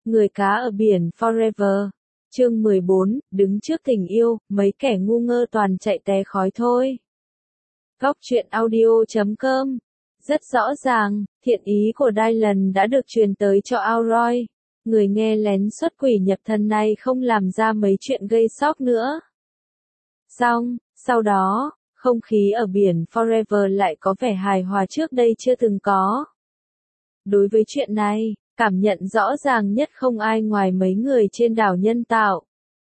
Người cá ở biển Forever. Chương 14, đứng trước tình yêu, mấy kẻ ngu ngơ toàn chạy té khói thôi. Góc truyện audio.com. Rất rõ ràng, thiện ý của Dylan đã được truyền tới cho Auroi. Người nghe lén xuất quỷ nhập thần này không làm ra mấy chuyện gây sốc nữa. Sau đó, không khí ở biển Forever lại có vẻ hài hòa trước đây chưa từng có. Đối với chuyện này, cảm nhận rõ ràng nhất không ai ngoài mấy người trên đảo nhân tạo.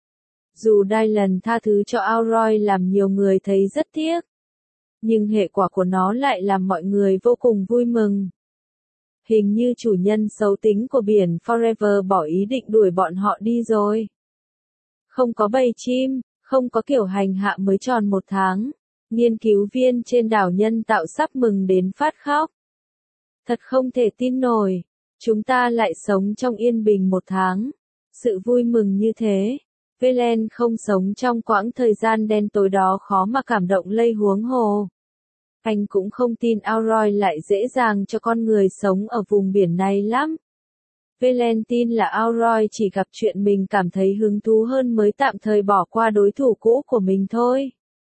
Dù Dylan tha thứ cho Auroi làm nhiều người thấy rất tiếc, nhưng hệ quả của nó lại làm mọi người vô cùng vui mừng. Hình như chủ nhân xấu tính của biển Forever bỏ ý định đuổi bọn họ đi rồi. Không có bầy chim, không có kiểu hành hạ mới tròn 1 tháng. Nghiên cứu viên trên đảo nhân tạo sắp mừng đến phát khóc. Thật không thể tin nổi, chúng ta lại sống trong yên bình 1 tháng. Sự vui mừng như thế, Velen không sống trong quãng thời gian đen tối đó khó mà cảm động lây huống hồ. Anh cũng không tin Auroi lại dễ dàng cho con người sống ở vùng biển này lắm. Velen tin là Auroi chỉ gặp chuyện mình cảm thấy hứng thú hơn mới tạm thời bỏ qua đối thủ cũ của mình thôi.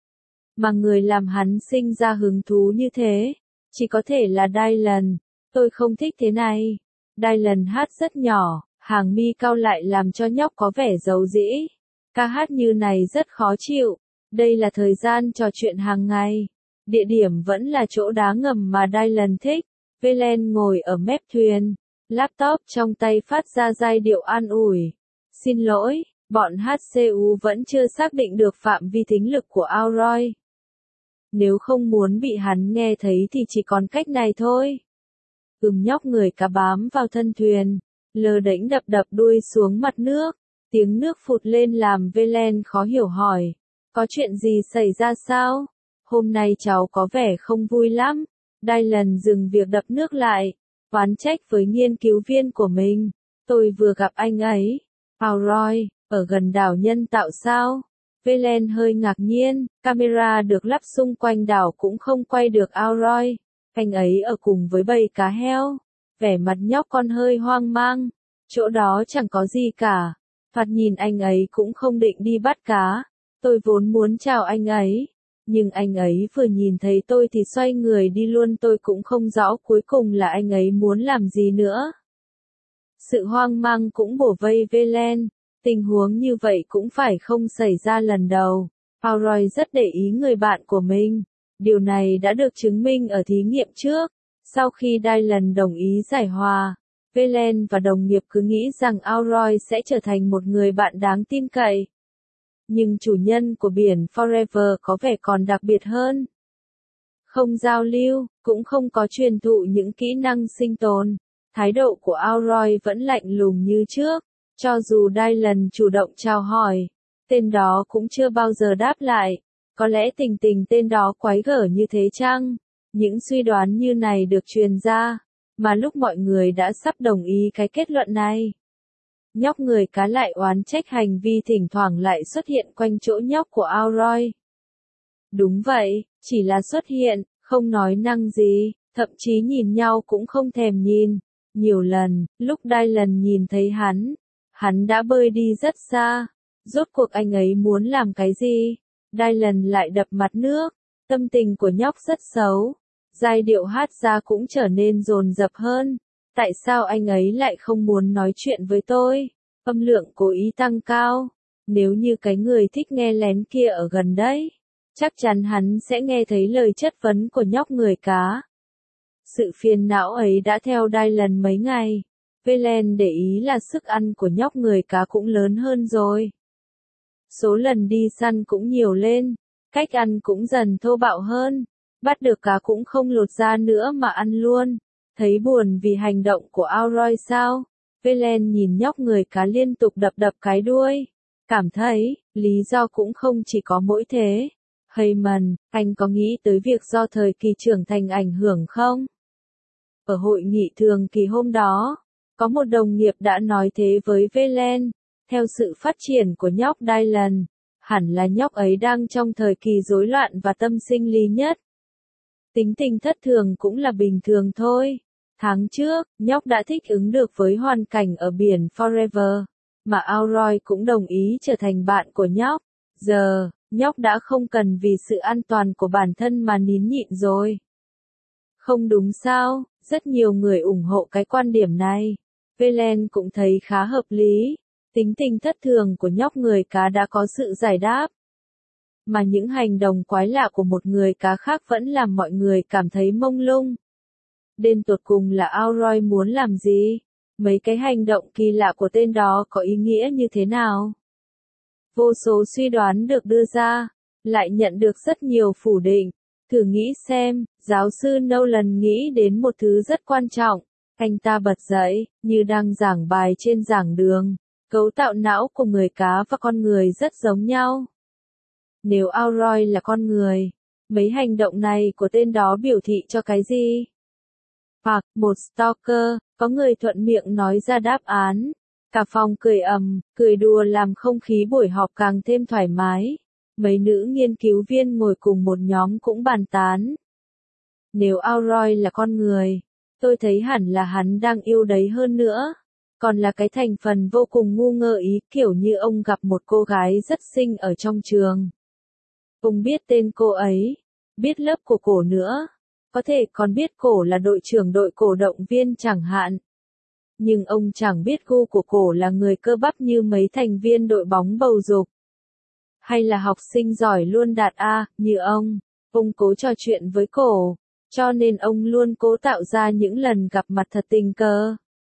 Mà người làm hắn sinh ra hứng thú như thế, chỉ có thể là Dylan. Tôi không thích thế này. Dylan hát rất nhỏ, hàng mi cau lại làm cho nhóc có vẻ giấu dĩ. Ca hát như này rất khó chịu. Đây là thời gian trò chuyện hàng ngày. Địa điểm vẫn là chỗ đá ngầm mà Dylan thích. Velen ngồi ở mép thuyền. Laptop trong tay phát ra giai điệu an ủi. Xin lỗi, bọn HCU vẫn chưa xác định được phạm vi thính lực của Auroi. Nếu không muốn bị hắn nghe thấy thì chỉ còn cách này thôi. Nhóc người cá bám vào thân thuyền, lơ đễnh đập đuôi xuống mặt nước. Tiếng nước phụt lên làm Velen khó hiểu hỏi. Có chuyện gì xảy ra sao? Hôm nay cháu có vẻ không vui lắm. Dylan dừng việc đập nước lại, oán trách với nghiên cứu viên của mình. Tôi vừa gặp anh ấy. Auroi, ở gần đảo nhân tạo sao? Velen hơi ngạc nhiên, camera được lắp xung quanh đảo cũng không quay được Auroi. Anh ấy ở cùng với bầy cá heo. Vẻ mặt nhóc con hơi hoang mang. Chỗ đó chẳng có gì cả. Thoạt nhìn anh ấy cũng không định đi bắt cá. Tôi vốn muốn chào anh ấy. Nhưng anh ấy vừa nhìn thấy tôi thì xoay người đi luôn. Tôi cũng không rõ cuối cùng là anh ấy muốn làm gì nữa. Sự hoang mang cũng bổ vây Velen. Tình huống như vậy cũng phải không xảy ra lần đầu. Auroi rất để ý người bạn của mình. Điều này đã được chứng minh ở thí nghiệm trước. Sau khi Dylan đồng ý giải hòa, Velen và đồng nghiệp cứ nghĩ rằng Auroi sẽ trở thành một người bạn đáng tin cậy. Nhưng chủ nhân của biển Forever có vẻ còn đặc biệt hơn. Không giao lưu, cũng không có truyền thụ những kỹ năng sinh tồn. Thái độ của Auroi vẫn lạnh lùng như trước. Cho dù Dylan chủ động chào hỏi, tên đó cũng chưa bao giờ đáp lại. Có lẽ tình tên đó quái gở như thế chăng? Những suy đoán như này được truyền ra, mà lúc mọi người đã sắp đồng ý cái kết luận này. Nhóc người cá lại oán trách hành vi thỉnh thoảng lại xuất hiện quanh chỗ nhóc của Auroi. Đúng vậy, chỉ là xuất hiện, không nói năng gì, thậm chí nhìn nhau cũng không thèm nhìn. Nhiều lần, lúc Dylan nhìn thấy hắn đã bơi đi rất xa. Rốt cuộc anh ấy muốn làm cái gì? Dylan lại đập mặt nước. Tâm tình của nhóc rất xấu. Giai điệu hát ra cũng trở nên dồn dập hơn. Tại sao anh ấy lại không muốn nói chuyện với tôi? Âm lượng cố ý tăng cao. Nếu như cái người thích nghe lén kia ở gần đấy, chắc chắn hắn sẽ nghe thấy lời chất vấn của nhóc người cá. Sự phiền não ấy đã theo Dylan mấy ngày. Velen để ý là sức ăn của nhóc người cá cũng lớn hơn rồi. Số lần đi săn cũng nhiều lên. Cách ăn cũng dần thô bạo hơn. Bắt được cá cũng không lột ra nữa mà ăn luôn. Thấy buồn vì hành động của Auroi sao? Velen nhìn nhóc người cá liên tục đập cái đuôi. Cảm thấy, lý do cũng không chỉ có mỗi thế. Heyman, anh có nghĩ tới việc do thời kỳ trưởng thành ảnh hưởng không? Ở hội nghị thường kỳ hôm đó, có một đồng nghiệp đã nói thế với Velen. Theo sự phát triển của nhóc Dylan, hẳn là nhóc ấy đang trong thời kỳ rối loạn và tâm sinh lý nhất. Tính tình thất thường cũng là bình thường thôi. Tháng trước, nhóc đã thích ứng được với hoàn cảnh ở biển Forever, mà Auroi cũng đồng ý trở thành bạn của nhóc. Giờ, nhóc đã không cần vì sự an toàn của bản thân mà nín nhịn rồi. Không đúng sao, rất nhiều người ủng hộ cái quan điểm này. Velen cũng thấy khá hợp lý. Tính tình thất thường của nhóc người cá đã có sự giải đáp. Mà những hành động quái lạ của một người cá khác vẫn làm mọi người cảm thấy mông lung. Đến tột cùng là Auroi muốn làm gì? Mấy cái hành động kỳ lạ của tên đó có ý nghĩa như thế nào? Vô số suy đoán được đưa ra, lại nhận được rất nhiều phủ định. Thử nghĩ xem, giáo sư Nolan nghĩ đến một thứ rất quan trọng. Anh ta bật dậy, như đang giảng bài trên giảng đường. Cấu tạo não của người cá và con người rất giống nhau. Nếu Auroi là con người, mấy hành động này của tên đó biểu thị cho cái gì? Hoặc, một stalker, có người thuận miệng nói ra đáp án. Cả phòng cười cười đùa làm không khí buổi họp càng thêm thoải mái. Mấy nữ nghiên cứu viên ngồi cùng một nhóm cũng bàn tán. Nếu Auroi là con người, tôi thấy hẳn là hắn đang yêu đấy hơn nữa. Còn là cái thành phần vô cùng ngu ngơ ý kiểu như ông gặp một cô gái rất xinh ở trong trường. Ông biết tên cô ấy, biết lớp của cổ nữa, có thể còn biết cổ là đội trưởng đội cổ động viên chẳng hạn. Nhưng ông chẳng biết gu của cổ là người cơ bắp như mấy thành viên đội bóng bầu dục. Hay là học sinh giỏi luôn đạt A, như ông. Ông cố trò chuyện với cổ, cho nên ông luôn cố tạo ra những lần gặp mặt thật tình cờ.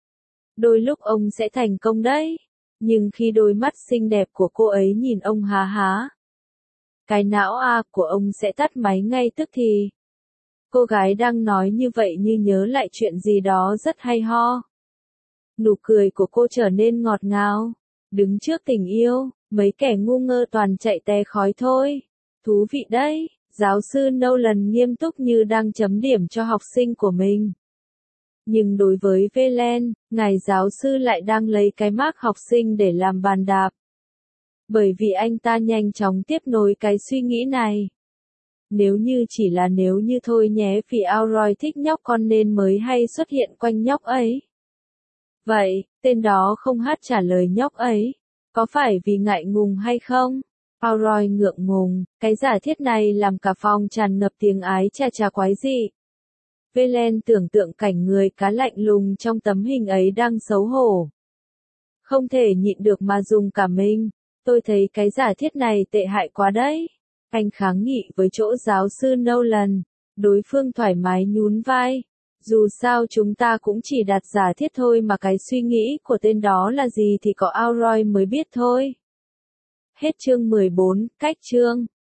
Đôi lúc ông sẽ thành công đấy, nhưng khi đôi mắt xinh đẹp của cô ấy nhìn ông há há, cái não A của ông sẽ tắt máy ngay tức thì. Cô gái đang nói như vậy như nhớ lại chuyện gì đó rất hay ho. Nụ cười của cô trở nên ngọt ngào. Đứng trước tình yêu, mấy kẻ ngu ngơ toàn chạy tè khói thôi. Thú vị đấy, giáo sư Nolan nghiêm túc như đang chấm điểm cho học sinh của mình. Nhưng đối với Velen, ngài giáo sư lại đang lấy cái mác học sinh để làm bàn đạp. Bởi vì anh ta nhanh chóng tiếp nối cái suy nghĩ này. Nếu như chỉ là nếu như thôi nhé, vì Auroi thích nhóc con nên mới hay xuất hiện quanh nhóc ấy. Vậy, tên đó không hát trả lời nhóc ấy. Có phải vì ngại ngùng hay không? Auroi ngượng ngùng, cái giả thiết này làm cả phòng tràn ngập tiếng ái chà chà quái dị. Velen tưởng tượng cảnh người cá lạnh lùng trong tấm hình ấy đang xấu hổ. Không thể nhịn được mà dùng cả mình. Tôi thấy cái giả thiết này tệ hại quá đấy. Anh kháng nghị với chỗ giáo sư Nolan. Đối phương thoải mái nhún vai. Dù sao chúng ta cũng chỉ đặt giả thiết thôi mà cái suy nghĩ của tên đó là gì thì có Auroi mới biết thôi. Hết chương 14, cách chương.